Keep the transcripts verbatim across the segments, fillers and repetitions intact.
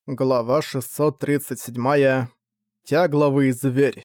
Глава шестьсот тридцать семь. Тягловый зверь.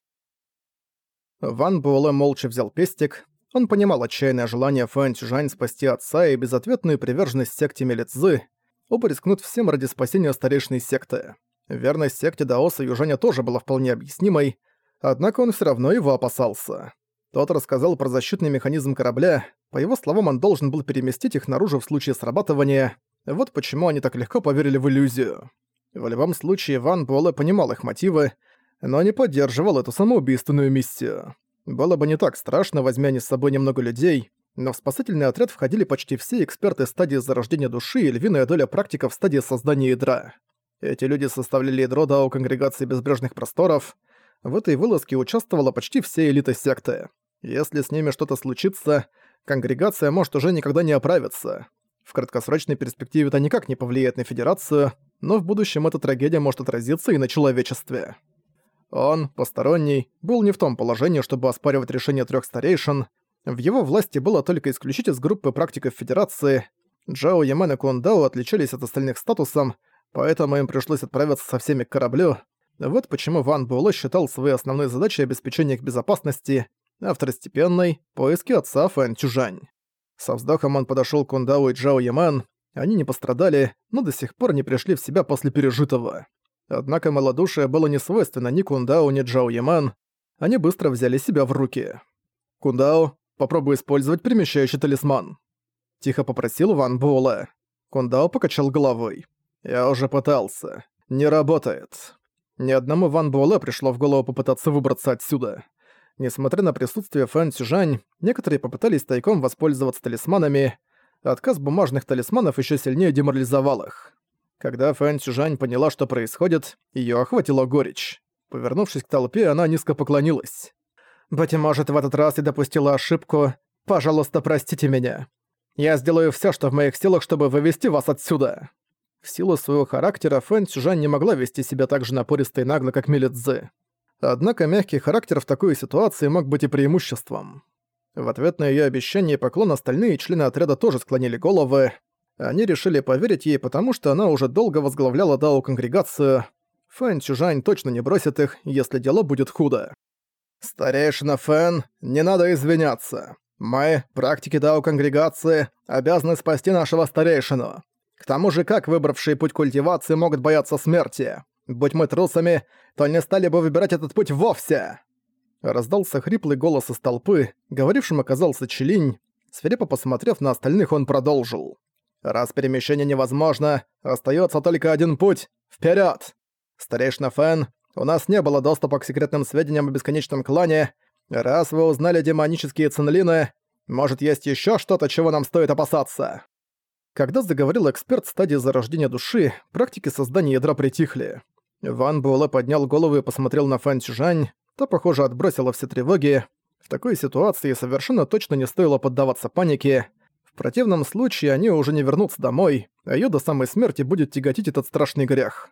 Ван Буэлэ молча взял пестик. Он понимал отчаянное желание Фэн Цюжань спасти отца и безответную приверженность секте Мелицзы. Оба рискнут всем ради спасения старейшины секты. Верность секте Даоса Южаня тоже была вполне объяснимой, однако он всё равно его опасался. Тот рассказал про защитный механизм корабля. По его словам, он должен был переместить их наружу в случае срабатывания. Вот почему они так легко поверили в иллюзию. В любом случае, Ван Буэлэ понимал их мотивы, но не поддерживал эту самоубийственную миссию. Было бы не так страшно, возьмя они с собой немного людей, но в спасательный отряд входили почти все эксперты стадии зарождения души и львиная доля практиков в стадии создания ядра. Эти люди составляли ядро Дао Конгрегации Безбрежных Просторов. В этой вылазке участвовала почти вся элита секты. Если с ними что-то случится, конгрегация может уже никогда не оправиться. В краткосрочной перспективе это никак не повлияет на Федерацию, но в будущем эта трагедия может отразиться и на человечестве. Он, посторонний, был не в том положении, чтобы оспаривать решение трёх старейшин. В его власти было только исключить из группы практиков Федерации. Джао Ямен и Кун Дао отличались от остальных статусом, поэтому им пришлось отправиться со всеми к кораблю. Вот почему Ван Буэлэ считал своей основной задачей обеспечение их безопасности, а второстепенной — поиски отца Фэн Цюжань. Со вздохом он подошёл к Кун Дао и Джао Ямен. Они не пострадали, но до сих пор не пришли в себя после пережитого. Однако малодушие было не свойственно ни Кун Дао, ни Джао Ямен. Они быстро взяли себя в руки. «Кун Дао, попробуй использовать перемещающий талисман», — тихо попросил Ван Буэлэ. Кун Дао покачал головой. «Я уже пытался. Не работает». Ни одному Ван Буэлэ пришло в голову попытаться выбраться отсюда. Несмотря на присутствие Фэн Цюжань, некоторые попытались тайком воспользоваться талисманами. Отказ бумажных талисманов ещё сильнее деморализовал их. Когда Фэн Цюжань поняла, что происходит, её охватила горечь. Повернувшись к толпе, она низко поклонилась. «Быть может, в этот раз я допустила ошибку. Пожалуйста, простите меня. Я сделаю всё, что в моих силах, чтобы вывести вас отсюда». В силу своего характера Фэн Цюжань не могла вести себя так же напористо и нагло, как Мелицзы. Однако мягкий характер в такой ситуации мог быть и преимуществом. В ответ на её обещание и поклон остальные члены отряда тоже склонили головы. Они решили поверить ей, потому что она уже долго возглавляла Дао-конгрегацию. Фэн Цюжань точно не бросит их, если дело будет худо. «Старейшина Фэн, не надо извиняться. Мы, практики Дао-конгрегации, обязаны спасти нашего старейшину. К тому же, как выбравшие путь культивации могут бояться смерти? Будь мы трусами, то не стали бы выбирать этот путь вовсе!» Раздался хриплый голос из толпы, говорившим оказался Чилинь. Свирепо посмотрев на остальных, он продолжил. «Раз перемещение невозможно, остаётся только один путь — вперёд! Старейшина Фэн, у нас не было доступа к секретным сведениям о бесконечном клане. Раз вы узнали демонические цинлины, может, есть ещё что-то, чего нам стоит опасаться?» Когда заговорил эксперт стадии зарождения души, практики создания ядра притихли. Ван Буэлэ поднял голову и посмотрел на Фэн Цюжань. Та, похоже, отбросила все тревоги. В такой ситуации совершенно точно не стоило поддаваться панике. В противном случае они уже не вернутся домой, а её до самой смерти будет тяготить этот страшный грех.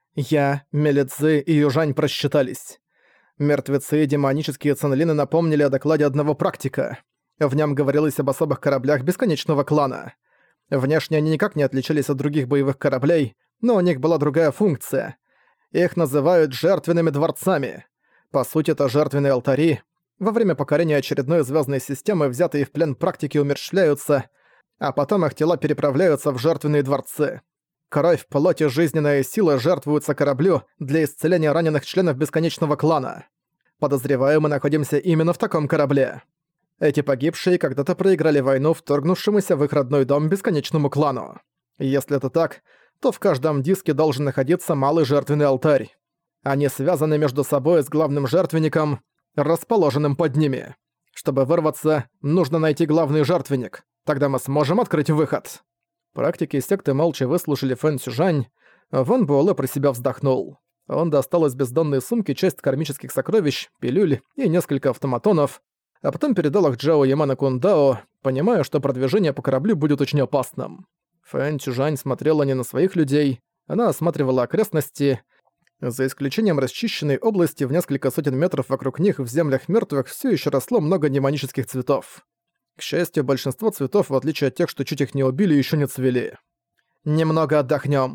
Я, Мелицзы и Южань просчитались. Мертвецы и демонические цинлины напомнили о докладе одного практика. В нём говорилось об особых кораблях бесконечного клана. Внешне они никак не отличались от других боевых кораблей, но у них была другая функция. Их называют жертвенными дворцами. По сути, это жертвенные алтари. Во время покорения очередной звездной системы взятые в плен практики умерщвляются, а потом их тела переправляются в жертвенные дворцы. Кровь, плоть и жизненная сила жертвуются кораблю для исцеления раненых членов бесконечного клана. Подозреваю, мы находимся именно в таком корабле. Эти погибшие когда-то проиграли войну вторгнувшемуся в их родной дом бесконечному клану. Если это так, то в каждом диске должен находиться малый жертвенный алтарь. Они связаны между собой с главным жертвенником, расположенным под ними. Чтобы вырваться, нужно найти главный жертвенник. Тогда мы сможем открыть выход. Практики секты молча выслушали Фэн Цюжань. Ван Буэлэ про себя вздохнул. Он достал из бездонной сумки часть кармических сокровищ, пилюль и несколько автоматонов, а потом передал их Джао Ямен и Кун Дао, понимая, что продвижение по кораблю будет очень опасным. Фэн Цюжань смотрела не на своих людей, она осматривала окрестности. За исключением расчищенной области в несколько сотен метров вокруг них в землях мертвых все еще росло много демонических цветов. К счастью, большинство цветов, в отличие от тех, что чуть их не убили, еще не цвели. «Немного отдохнем.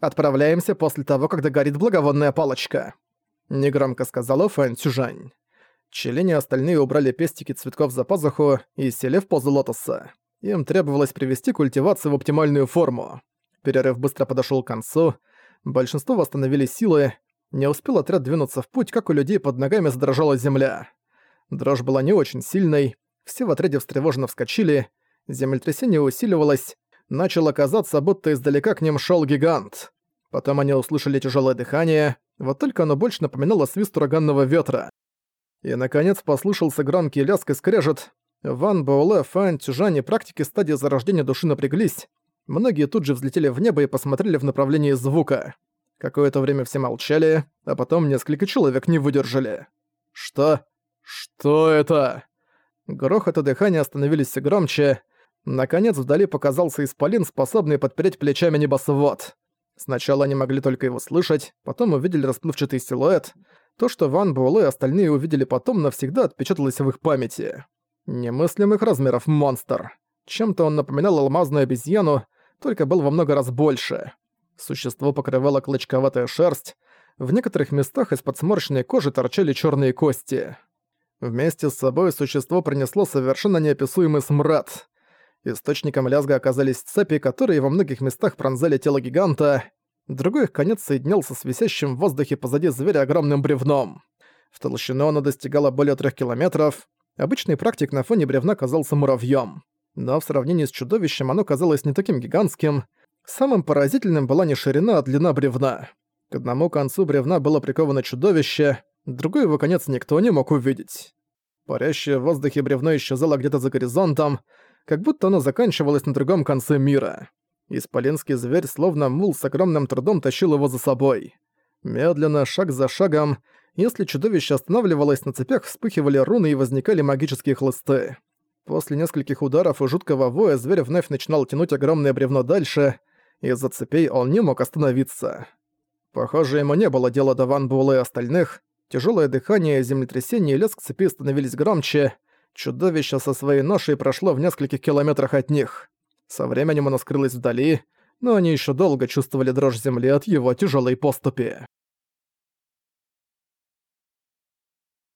Отправляемся после того, как догорит благовонная палочка», — негромко сказала Фэн Цюжань. Челень и остальные убрали пестики цветков за пазуху и сели в позу лотоса. Им требовалось привести культивацию в оптимальную форму. Перерыв быстро подошёл к концу, большинство восстановили силы, не успел отряд двинуться в путь, как у людей под ногами задрожала земля. Дрожь была не очень сильной, все в отряде встревоженно вскочили, землетрясение усиливалось, начало казаться, будто издалека к ним шёл гигант. Потом они услышали тяжёлое дыхание, вот только оно больше напоминало свист ураганного ветра. И, наконец, послышался громкий лязг и скрежет. Ван Буэлэ, Фэн Цюжань и практики стадии зарождения души напряглись. Многие тут же взлетели в небо и посмотрели в направлении звука. Какое-то время все молчали, а потом несколько человек не выдержали. «Что? Что это?» Грохот и дыхание становились все громче. Наконец вдали показался исполин, способный подпереть плечами небосвод. Сначала они могли только его слышать, потом увидели расплывчатый силуэт. То, что Ван Буэлэ и остальные увидели потом, навсегда отпечаталось в их памяти. Немыслимых размеров монстр. Чем-то он напоминал алмазную обезьяну, только был во много раз больше. Существо покрывало клочковатая шерсть, в некоторых местах из-под сморщенной кожи торчали черные кости. Вместе с собой существо принесло совершенно неописуемый смрад. Источником лязга оказались цепи, которые во многих местах пронзали тело гиганта. Другой их конец соединялся с висящим в воздухе позади зверя огромным бревном. В толщину оно достигало более трех километров. Обычный практик на фоне бревна казался муравьём. Но в сравнении с чудовищем оно казалось не таким гигантским. Самым поразительным была не ширина, а длина бревна. К одному концу бревна было приковано чудовище, другой его конец никто не мог увидеть. Парящее в воздухе бревно исчезало где-то за горизонтом, как будто оно заканчивалось на другом конце мира. Исполинский зверь, словно мул, с огромным трудом тащил его за собой. Медленно, шаг за шагом, если чудовище останавливалось, на цепях вспыхивали руны и возникали магические хлысты. После нескольких ударов и жуткого воя зверь вновь начинал тянуть огромное бревно дальше, из-за цепей он не мог остановиться. Похоже, ему не было дела до Ван Буэлэ и остальных. Тяжёлое дыхание, землетрясение и лязг цепи становились громче. Чудовище со своей ношей прошло в нескольких километрах от них. Со временем оно скрылось вдали, но они ещё долго чувствовали дрожь земли от его тяжёлой поступи.